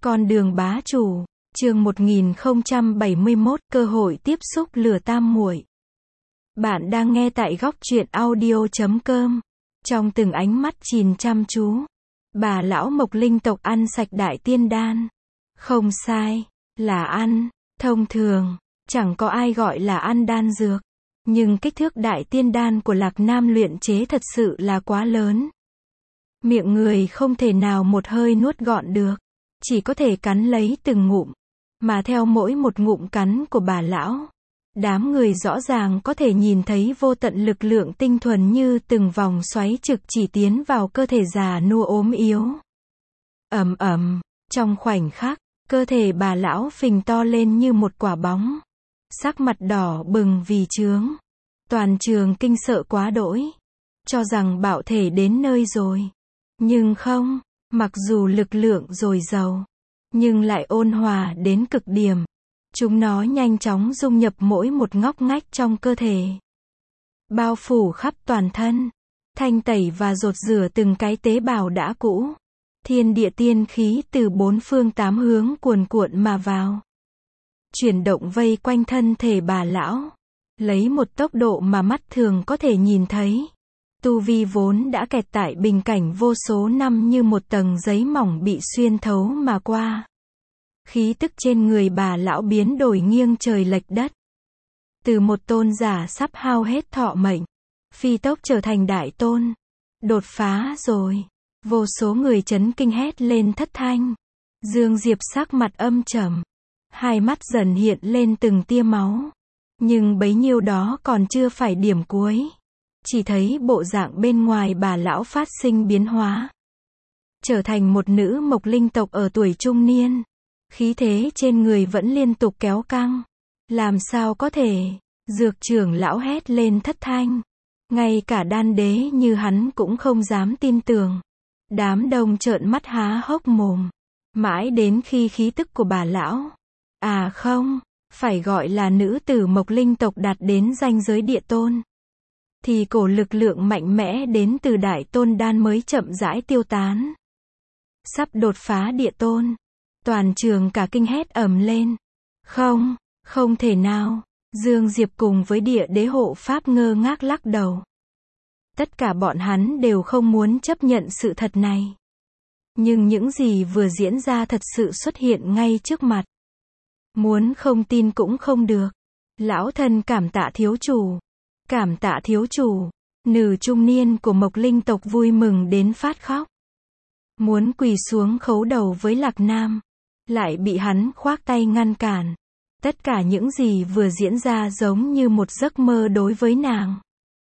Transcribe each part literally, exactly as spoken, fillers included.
Con đường bá chủ, chương một nghìn không trăm bảy mươi mốt, cơ hội tiếp xúc lửa tam muội. Bạn đang nghe tại góc truyện audio chấm com. Trong từng ánh mắt nhìn chăm chú, bà lão Mộc Linh tộc ăn sạch đại tiên đan. Không sai, là ăn. Thông thường, chẳng có ai gọi là ăn đan dược. Nhưng kích thước đại tiên đan của Lạc Nam luyện chế thật sự là quá lớn. Miệng người không thể nào một hơi nuốt gọn được. Chỉ có thể cắn lấy từng ngụm. Mà theo mỗi một ngụm cắn của bà lão, đám người rõ ràng có thể nhìn thấy vô tận lực lượng tinh thuần như từng vòng xoáy trực chỉ tiến vào cơ thể già nua ốm yếu. Ầm ầm, trong khoảnh khắc, cơ thể bà lão phình to lên như một quả bóng. Sắc mặt đỏ bừng vì chướng. Toàn trường kinh sợ quá đỗi. Cho rằng bạo thể đến nơi rồi. Nhưng không, mặc dù lực lượng dồi dào, nhưng lại ôn hòa đến cực điểm. Chúng nó nhanh chóng dung nhập mỗi một ngóc ngách trong cơ thể. Bao phủ khắp toàn thân. Thanh tẩy và dột rửa từng cái tế bào đã cũ. Thiên địa tiên khí từ bốn phương tám hướng cuồn cuộn mà vào. Chuyển động vây quanh thân thể bà lão. Lấy một tốc độ mà mắt thường có thể nhìn thấy. Tu vi vốn đã kẹt tại bình cảnh vô số năm như một tầng giấy mỏng bị xuyên thấu mà qua. Khí tức trên người bà lão biến đổi nghiêng trời lệch đất. Từ một tôn giả sắp hao hết thọ mệnh, phi tốc trở thành đại tôn. Đột phá rồi. Vô số người chấn kinh hét lên thất thanh. Dương Diệp sắc mặt âm trầm. Hai mắt dần hiện lên từng tia máu. Nhưng bấy nhiêu đó còn chưa phải điểm cuối. Chỉ thấy bộ dạng bên ngoài bà lão phát sinh biến hóa. Trở thành một nữ Mộc Linh tộc ở tuổi trung niên. Khí thế trên người vẫn liên tục kéo căng. Làm sao có thể? Dược trưởng lão hét lên thất thanh. Ngay cả đan đế như hắn cũng không dám tin tưởng. Đám đông trợn mắt há hốc mồm. Mãi đến khi khí tức của bà lão, à không, phải gọi là nữ tử Mộc Linh tộc đạt đến ranh giới địa tôn, thì cổ lực lượng mạnh mẽ đến từ đại tôn đan mới chậm rãi tiêu tán. Sắp đột phá địa tôn. Toàn trường cả kinh hét ầm lên. Không, không thể nào. Dương Diệp cùng với địa đế hộ pháp ngơ ngác lắc đầu. Tất cả bọn hắn đều không muốn chấp nhận sự thật này. Nhưng những gì vừa diễn ra thật sự xuất hiện ngay trước mặt. Muốn không tin cũng không được. Lão thân cảm tạ thiếu chủ. Cảm tạ thiếu chủ. Nữ trung niên của Mộc Linh tộc vui mừng đến phát khóc. Muốn quỳ xuống khấu đầu với Lạc Nam. Lại bị hắn khoác tay ngăn cản. Tất cả những gì vừa diễn ra giống như một giấc mơ đối với nàng.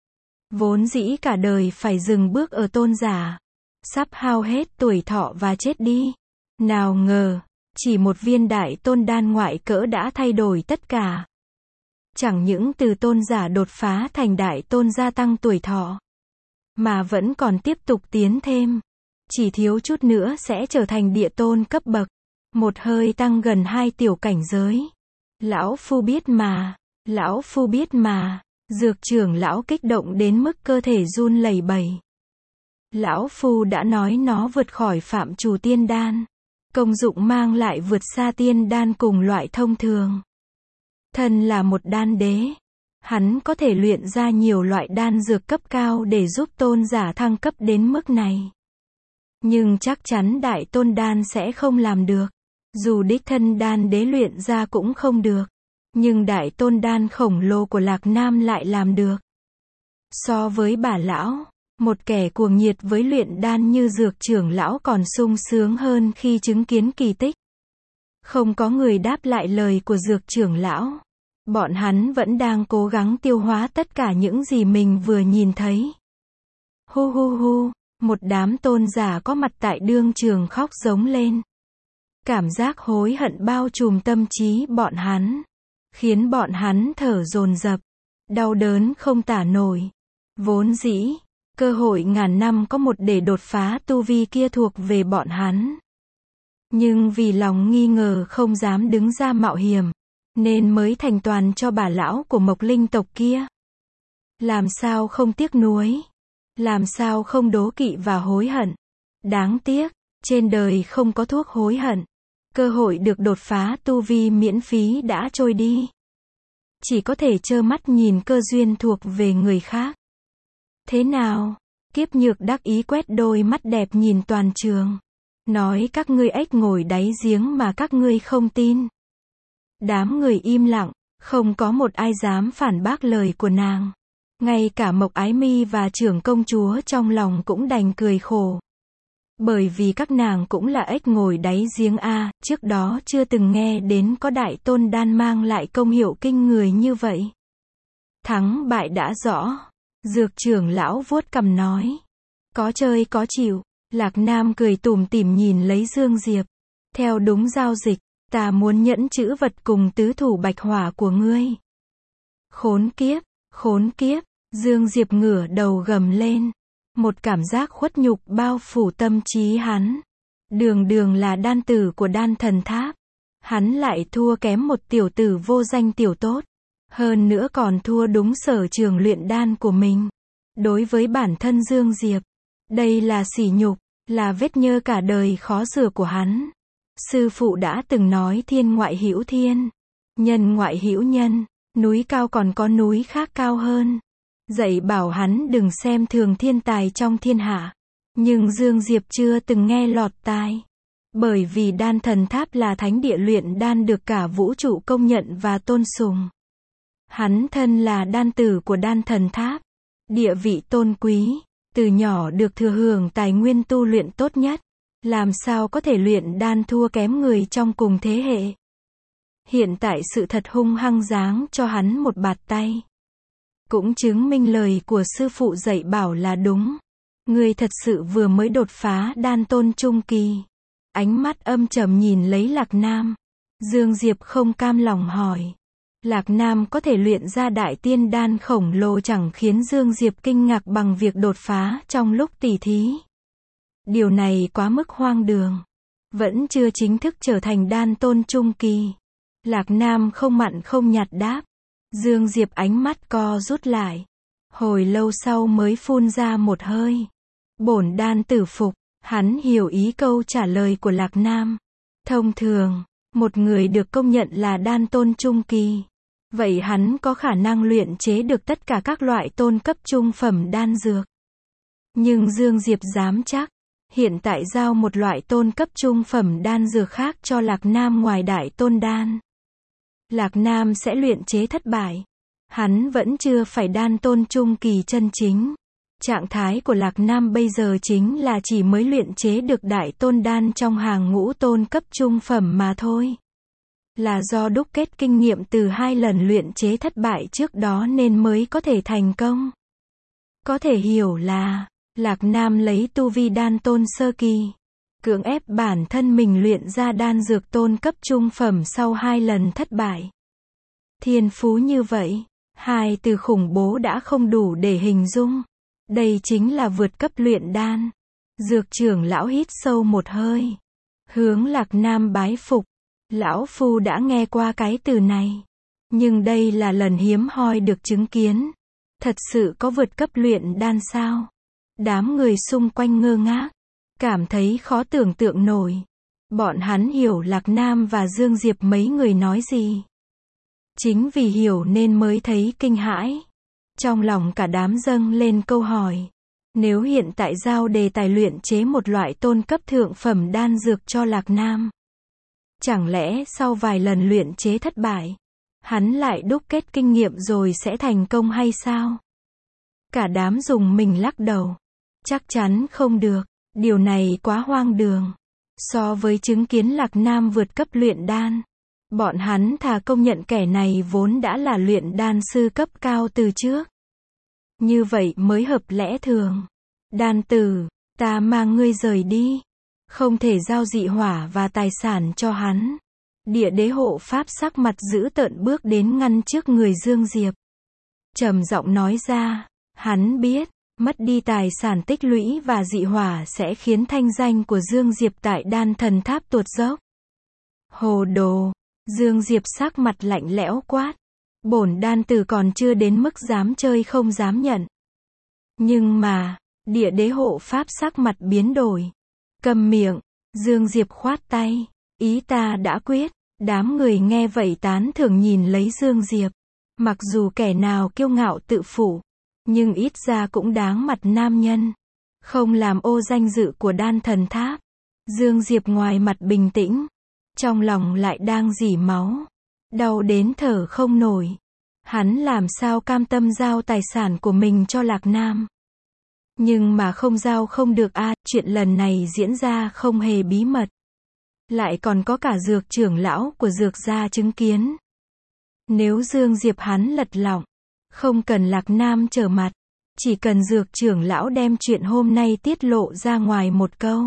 Vốn dĩ cả đời phải dừng bước ở tôn giả. Sắp hao hết tuổi thọ và chết đi. Nào ngờ, chỉ một viên đại tôn đan ngoại cỡ đã thay đổi tất cả. Chẳng những từ tôn giả đột phá thành đại tôn gia tăng tuổi thọ, mà vẫn còn tiếp tục tiến thêm. Chỉ thiếu chút nữa sẽ trở thành địa tôn cấp bậc. Một hơi tăng gần hai tiểu cảnh giới. Lão phu biết mà. Lão phu biết mà. Dược trưởng lão kích động đến mức cơ thể run lẩy bẩy. Lão phu đã nói nó vượt khỏi phạm trù tiên đan. Công dụng mang lại vượt xa tiên đan cùng loại thông thường. Thân là một đan đế. Hắn có thể luyện ra nhiều loại đan dược cấp cao để giúp tôn giả thăng cấp đến mức này. Nhưng chắc chắn đại tôn đan sẽ không làm được. Dù đích thân đan đế luyện ra cũng không được. Nhưng đại tôn đan khổng lồ của Lạc Nam lại làm được. So với bà lão, một kẻ cuồng nhiệt với luyện đan như dược trưởng lão còn sung sướng hơn khi chứng kiến kỳ tích. Không có người đáp lại lời của dược trưởng lão. Bọn hắn vẫn đang cố gắng tiêu hóa tất cả những gì mình vừa nhìn thấy. Hu hu hu, một đám tôn giả có mặt tại đương trường khóc giống lên. Cảm giác hối hận bao trùm tâm trí bọn hắn, khiến bọn hắn thở dồn dập, đau đớn không tả nổi. Vốn dĩ, cơ hội ngàn năm có một để đột phá tu vi kia thuộc về bọn hắn. Nhưng vì lòng nghi ngờ không dám đứng ra mạo hiểm, nên mới thành toàn cho bà lão của Mộc Linh tộc kia. Làm sao không tiếc nuối? Làm sao không đố kỵ và hối hận? Đáng tiếc, trên đời không có thuốc hối hận. Cơ hội được đột phá tu vi miễn phí đã trôi đi. Chỉ có thể trơ mắt nhìn cơ duyên thuộc về người khác. Thế nào? Kiếp Nhược đắc ý quét đôi mắt đẹp nhìn toàn trường. Nói các ngươi ếch ngồi đáy giếng mà các ngươi không tin. Đám người im lặng, không có một ai dám phản bác lời của nàng. Ngay cả Mộc Ái Mi và trưởng công chúa trong lòng cũng đành cười khổ. Bởi vì các nàng cũng là ếch ngồi đáy giếng a, trước đó chưa từng nghe đến có đại tôn đan mang lại công hiệu kinh người như vậy. Thắng bại đã rõ. Dược trưởng lão vuốt cằm nói. Có chơi có chịu. Lạc Nam cười tủm tỉm nhìn lấy Dương Diệp. Theo đúng giao dịch, ta muốn nhẫn chữ vật cùng tứ thủ bạch hỏa của ngươi. Khốn kiếp, khốn kiếp, Dương Diệp ngửa đầu gầm lên. Một cảm giác khuất nhục bao phủ tâm trí hắn. Đường đường là đan tử của đan thần tháp. Hắn lại thua kém một tiểu tử vô danh tiểu tốt. Hơn nữa còn thua đúng sở trường luyện đan của mình. Đối với bản thân Dương Diệp, đây là sỉ nhục, là vết nhơ cả đời khó rửa của hắn. Sư phụ đã từng nói thiên ngoại hữu thiên, nhân ngoại hữu nhân, núi cao còn có núi khác cao hơn. Dạy bảo hắn đừng xem thường thiên tài trong thiên hạ. Nhưng Dương Diệp chưa từng nghe lọt tai. Bởi vì đan thần tháp là thánh địa luyện đan được cả vũ trụ công nhận và tôn sùng. Hắn thân là đan tử của đan thần tháp. Địa vị tôn quý, từ nhỏ được thừa hưởng tài nguyên tu luyện tốt nhất. Làm sao có thể luyện đan thua kém người trong cùng thế hệ. Hiện tại sự thật hung hăng giáng cho hắn một bạt tay. Cũng chứng minh lời của sư phụ dạy bảo là đúng. Người thật sự vừa mới đột phá đan tôn trung kỳ. Ánh mắt âm trầm nhìn lấy Lạc Nam. Dương Diệp không cam lòng hỏi. Lạc Nam có thể luyện ra đại tiên đan khổng lồ chẳng khiến Dương Diệp kinh ngạc bằng việc đột phá trong lúc tỉ thí. Điều này quá mức hoang đường. Vẫn chưa chính thức trở thành đan tôn trung kỳ. Lạc Nam không mặn không nhạt đáp. Dương Diệp ánh mắt co rút lại. Hồi lâu sau mới phun ra một hơi. Bổn đan tử phục. Hắn hiểu ý câu trả lời của Lạc Nam. Thông thường, một người được công nhận là đan tôn trung kỳ. Vậy hắn có khả năng luyện chế được tất cả các loại tôn cấp trung phẩm đan dược. Nhưng Dương Diệp dám chắc. Hiện tại giao một loại tôn cấp trung phẩm đan dược khác cho Lạc Nam ngoài đại tôn đan. Lạc Nam sẽ luyện chế thất bại. Hắn vẫn chưa phải đan tôn trung kỳ chân chính. Trạng thái của Lạc Nam bây giờ chính là chỉ mới luyện chế được đại tôn đan trong hàng ngũ tôn cấp trung phẩm mà thôi. Là do đúc kết kinh nghiệm từ hai lần luyện chế thất bại trước đó nên mới có thể thành công. Có thể hiểu là, Lạc Nam lấy tu vi đan tôn sơ kỳ. Cưỡng ép bản thân mình luyện ra đan dược tôn cấp trung phẩm sau hai lần thất bại. Thiên phú như vậy, hai từ khủng bố đã không đủ để hình dung. Đây chính là vượt cấp luyện đan. Dược trưởng lão hít sâu một hơi. Hướng Lạc Nam bái phục. Lão Phu đã nghe qua cái từ này. Nhưng đây là lần hiếm hoi được chứng kiến. Thật sự có vượt cấp luyện đan sao? Đám người xung quanh ngơ ngác. Cảm thấy khó tưởng tượng nổi. Bọn hắn hiểu Lạc Nam và Dương Diệp mấy người nói gì. Chính vì hiểu nên mới thấy kinh hãi. Trong lòng cả đám dâng lên câu hỏi. Nếu hiện tại giao đề tài luyện chế một loại tôn cấp thượng phẩm đan dược cho Lạc Nam. Chẳng lẽ sau vài lần luyện chế thất bại, hắn lại đúc kết kinh nghiệm rồi sẽ thành công hay sao? Cả đám dùng mình lắc đầu. Chắc chắn không được. Điều này quá hoang đường. So với chứng kiến Lạc Nam vượt cấp luyện đan, bọn hắn thà công nhận kẻ này vốn đã là luyện đan sư cấp cao từ trước. Như vậy mới hợp lẽ thường. Đan tử, ta mang ngươi rời đi. Không thể giao dị hỏa và tài sản cho hắn. Địa đế hộ pháp sắc mặt dữ tợn bước đến ngăn trước người Dương Diệp. Trầm giọng nói ra, hắn biết, mất đi tài sản tích lũy và dị hỏa sẽ khiến thanh danh của Dương Diệp tại đan thần tháp tuột dốc. Hồ đồ, Dương Diệp sắc mặt lạnh lẽo quát. Bổn đan tử còn chưa đến mức dám chơi không dám nhận. Nhưng mà, địa đế hộ pháp sắc mặt biến đổi. Câm miệng, Dương Diệp khoát tay. Ý ta đã quyết. Đám người nghe vậy tán thưởng nhìn lấy Dương Diệp. Mặc dù kẻ nào kiêu ngạo tự phụ, nhưng ít ra cũng đáng mặt nam nhân. Không làm ô danh dự của Đan Thần Tháp. Dương Diệp ngoài mặt bình tĩnh, trong lòng lại đang rỉ máu. Đau đến thở không nổi. Hắn làm sao cam tâm giao tài sản của mình cho Lạc Nam. Nhưng mà không giao không được a, à, chuyện lần này diễn ra không hề bí mật. Lại còn có cả Dược trưởng lão của Dược gia chứng kiến. Nếu Dương Diệp hắn lật lọng, không cần Lạc Nam trở mặt, chỉ cần Dược trưởng lão đem chuyện hôm nay tiết lộ ra ngoài một câu.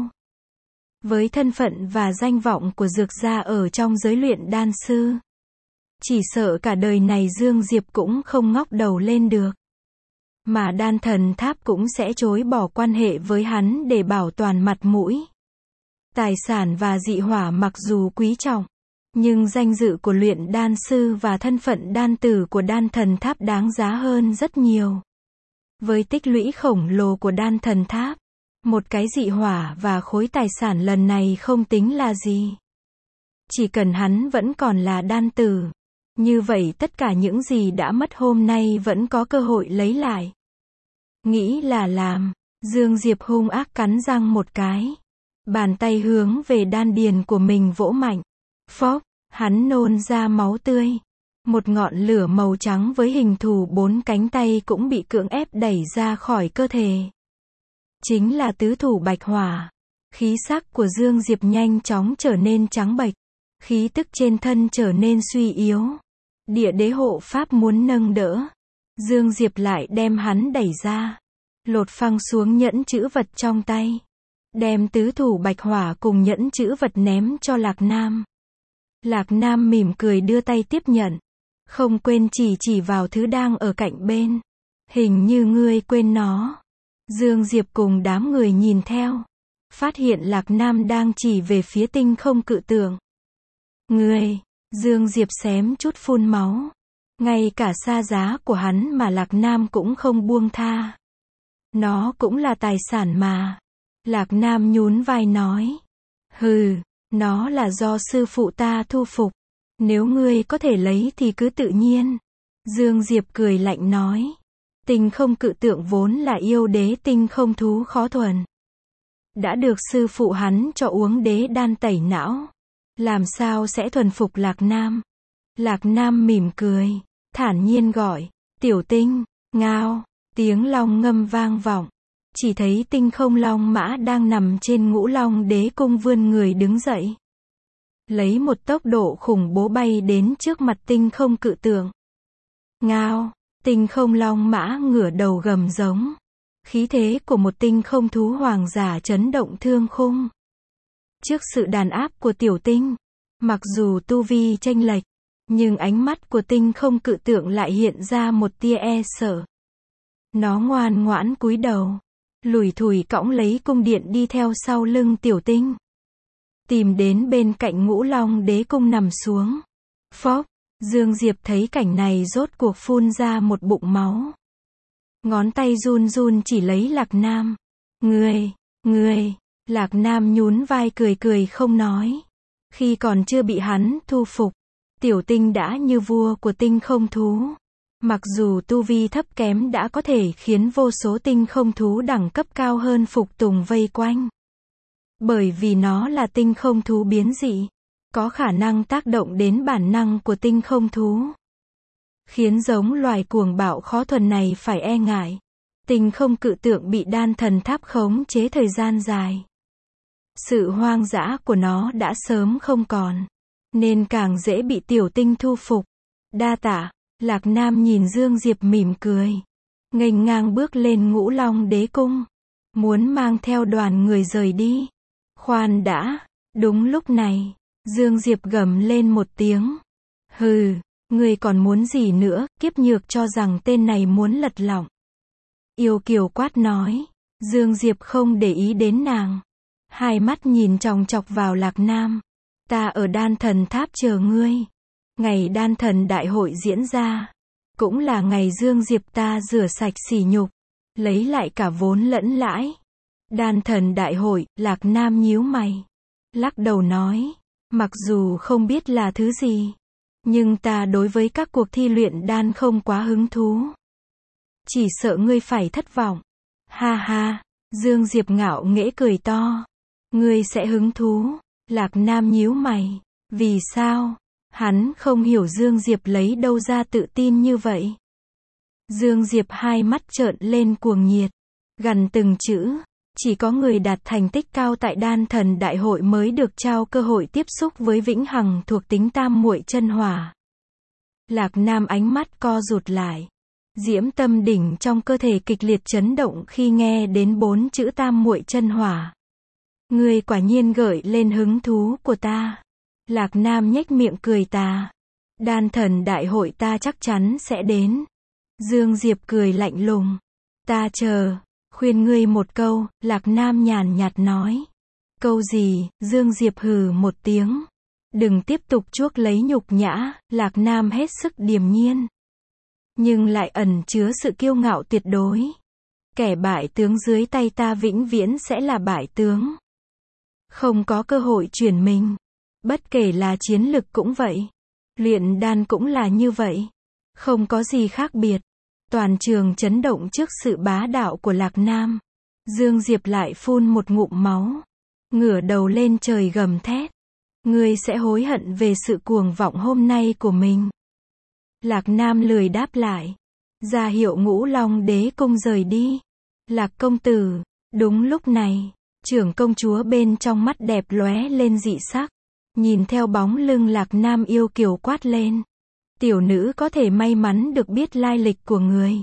Với thân phận và danh vọng của Dược gia ở trong giới luyện đan sư, chỉ sợ cả đời này Dương Diệp cũng không ngóc đầu lên được. Mà Đan Thần Tháp cũng sẽ chối bỏ quan hệ với hắn để bảo toàn mặt mũi. Tài sản và dị hỏa mặc dù quý trọng, nhưng danh dự của luyện đan sư và thân phận đan tử của Đan Thần Tháp đáng giá hơn rất nhiều. Với tích lũy khổng lồ của Đan Thần Tháp, một cái dị hỏa và khối tài sản lần này không tính là gì. Chỉ cần hắn vẫn còn là đan tử, như vậy tất cả những gì đã mất hôm nay vẫn có cơ hội lấy lại. Nghĩ là làm, Dương Diệp hung ác cắn răng một cái. Bàn tay hướng về đan điền của mình vỗ mạnh. Phốc, hắn nôn ra máu tươi. Một ngọn lửa màu trắng với hình thù bốn cánh tay cũng bị cưỡng ép đẩy ra khỏi cơ thể. Chính là tứ thủ bạch hỏa. Khí sắc của Dương Diệp nhanh chóng trở nên trắng bệch. Khí tức trên thân trở nên suy yếu. Địa đế hộ pháp muốn nâng đỡ. Dương Diệp lại đem hắn đẩy ra. Lột phăng xuống nhẫn chữ vật trong tay. Đem tứ thủ bạch hỏa cùng nhẫn chữ vật ném cho Lạc Nam. Lạc Nam mỉm cười đưa tay tiếp nhận. Không quên chỉ chỉ vào thứ đang ở cạnh bên. Hình như ngươi quên nó. Dương Diệp cùng đám người nhìn theo. Phát hiện Lạc Nam đang chỉ về phía tinh không cự tượng. Ngươi, Dương Diệp xém chút phun máu. Ngay cả xa giá của hắn mà Lạc Nam cũng không buông tha. Nó cũng là tài sản mà. Lạc Nam nhún vai nói. Hừ, nó là do sư phụ ta thu phục. Nếu ngươi có thể lấy thì cứ tự nhiên. Dương Diệp cười lạnh nói. Tinh không cự tượng vốn là yêu đế tinh không thú khó thuần. Đã được sư phụ hắn cho uống đế đan tẩy não. Làm sao sẽ thuần phục Lạc Nam? Lạc Nam mỉm cười, thản nhiên gọi. Tiểu Tinh, ngao, tiếng long ngâm vang vọng. Chỉ thấy tinh không long mã đang nằm trên ngũ long đế cung vươn người đứng dậy. Lấy một tốc độ khủng bố bay đến trước mặt tinh không cự tượng. Ngao, tinh không long mã ngửa đầu gầm giống. Khí thế của một tinh không thú hoàng giả chấn động thương khung. Trước sự đàn áp của tiểu tinh, mặc dù tu vi chênh lệch, nhưng ánh mắt của tinh không cự tượng lại hiện ra một tia e sợ. Nó ngoan ngoãn cúi đầu, lủi thủi cõng lấy cung điện đi theo sau lưng tiểu tinh. Tìm đến bên cạnh ngũ long đế cung nằm xuống. Phốc, Dương Diệp thấy cảnh này rốt cuộc phun ra một bụng máu. Ngón tay run run chỉ lấy Lạc Nam. Ngươi, ngươi, Lạc Nam nhún vai cười cười không nói. Khi còn chưa bị hắn thu phục, tiểu tinh đã như vua của tinh không thú. Mặc dù tu vi thấp kém đã có thể khiến vô số tinh không thú đẳng cấp cao hơn phục tùng vây quanh. Bởi vì nó là tinh không thú biến dị, có khả năng tác động đến bản năng của tinh không thú. Khiến giống loài cuồng bạo khó thuần này phải e ngại. Tinh không cự tượng bị đan thần tháp khống chế thời gian dài. Sự hoang dã của nó đã sớm không còn, nên càng dễ bị tiểu tinh thu phục. Đa tạ. Lạc Nam nhìn Dương Diệp mỉm cười, nghênh ngang bước lên ngũ long đế cung, muốn mang theo đoàn người rời đi. Khoan đã. Đúng lúc này, Dương Diệp gầm lên một tiếng. Hừ, ngươi còn muốn gì nữa? Kiếp nhược cho rằng tên này muốn lật lọng. Yêu kiều quát nói. Dương Diệp không để ý đến nàng, hai mắt nhìn chòng chọc vào Lạc Nam. Ta ở đan thần tháp chờ ngươi. Ngày đan thần đại hội diễn ra, cũng là ngày Dương Diệp ta rửa sạch sỉ nhục, lấy lại cả vốn lẫn lãi. Đan thần đại hội, Lạc Nam nhíu mày, lắc đầu nói. Mặc dù không biết là thứ gì, nhưng ta đối với các cuộc thi luyện đan không quá hứng thú. Chỉ sợ ngươi phải thất vọng. Ha ha, Dương Diệp ngạo nghễ cười to. Ngươi sẽ hứng thú. Lạc Nam nhíu mày. Vì sao? Hắn không hiểu Dương Diệp lấy đâu ra tự tin như vậy. Dương Diệp hai mắt trợn lên cuồng nhiệt. Gằn từng chữ. Chỉ có người đạt thành tích cao tại đan thần đại hội mới được trao cơ hội tiếp xúc với vĩnh hằng thuộc tính tam muội chân hỏa. Lạc Nam ánh mắt co rụt lại. Diễm tâm đỉnh trong cơ thể kịch liệt chấn động khi nghe đến bốn chữ tam muội chân hỏa. Ngươi quả nhiên gợi lên hứng thú của ta. Lạc Nam nhếch miệng cười tà. Đan thần đại hội ta chắc chắn sẽ đến. Dương Diệp cười lạnh lùng. Ta chờ. Khuyên ngươi một câu, Lạc Nam nhàn nhạt nói. Câu gì? Dương Diệp hừ một tiếng. Đừng tiếp tục chuốc lấy nhục nhã, Lạc Nam hết sức điềm nhiên. Nhưng lại ẩn chứa sự kiêu ngạo tuyệt đối. Kẻ bại tướng dưới tay ta vĩnh viễn sẽ là bại tướng. Không có cơ hội chuyển mình. Bất kể là chiến lực cũng vậy. Luyện đan cũng là như vậy. Không có gì khác biệt. Toàn trường chấn động trước sự bá đạo của Lạc Nam. Dương Diệp lại phun một ngụm máu. Ngửa đầu lên trời gầm thét. Ngươi sẽ hối hận về sự cuồng vọng hôm nay của mình. Lạc Nam lười đáp lại. Ra hiệu Ngũ Long Đế cung rời đi. Lạc công tử. Đúng lúc này, trưởng công chúa bên trong mắt đẹp lóe lên dị sắc. Nhìn theo bóng lưng Lạc Nam yêu kiều quát lên. Tiểu nữ có thể may mắn được biết lai lịch của người.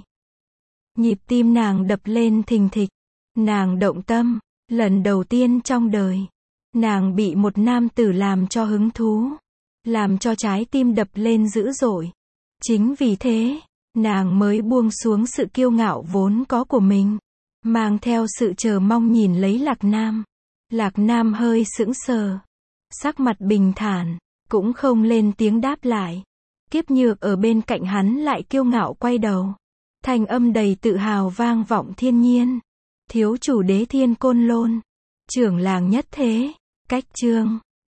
Nhịp tim nàng đập lên thình thịch. Nàng động tâm. Lần đầu tiên trong đời. Nàng bị một nam tử làm cho hứng thú. Làm cho trái tim đập lên dữ dội. Chính vì thế, nàng mới buông xuống sự kiêu ngạo vốn có của mình. Mang theo sự chờ mong nhìn lấy Lạc Nam. Lạc Nam hơi sững sờ. Sắc mặt bình thản. Cũng không lên tiếng đáp lại. Kiếp Nhược ở bên cạnh hắn lại kiêu ngạo quay đầu. Thanh âm đầy tự hào vang vọng thiên nhiên. Thiếu chủ Đế Thiên Côn Lôn. Trưởng làng nhất thế. Cách chương.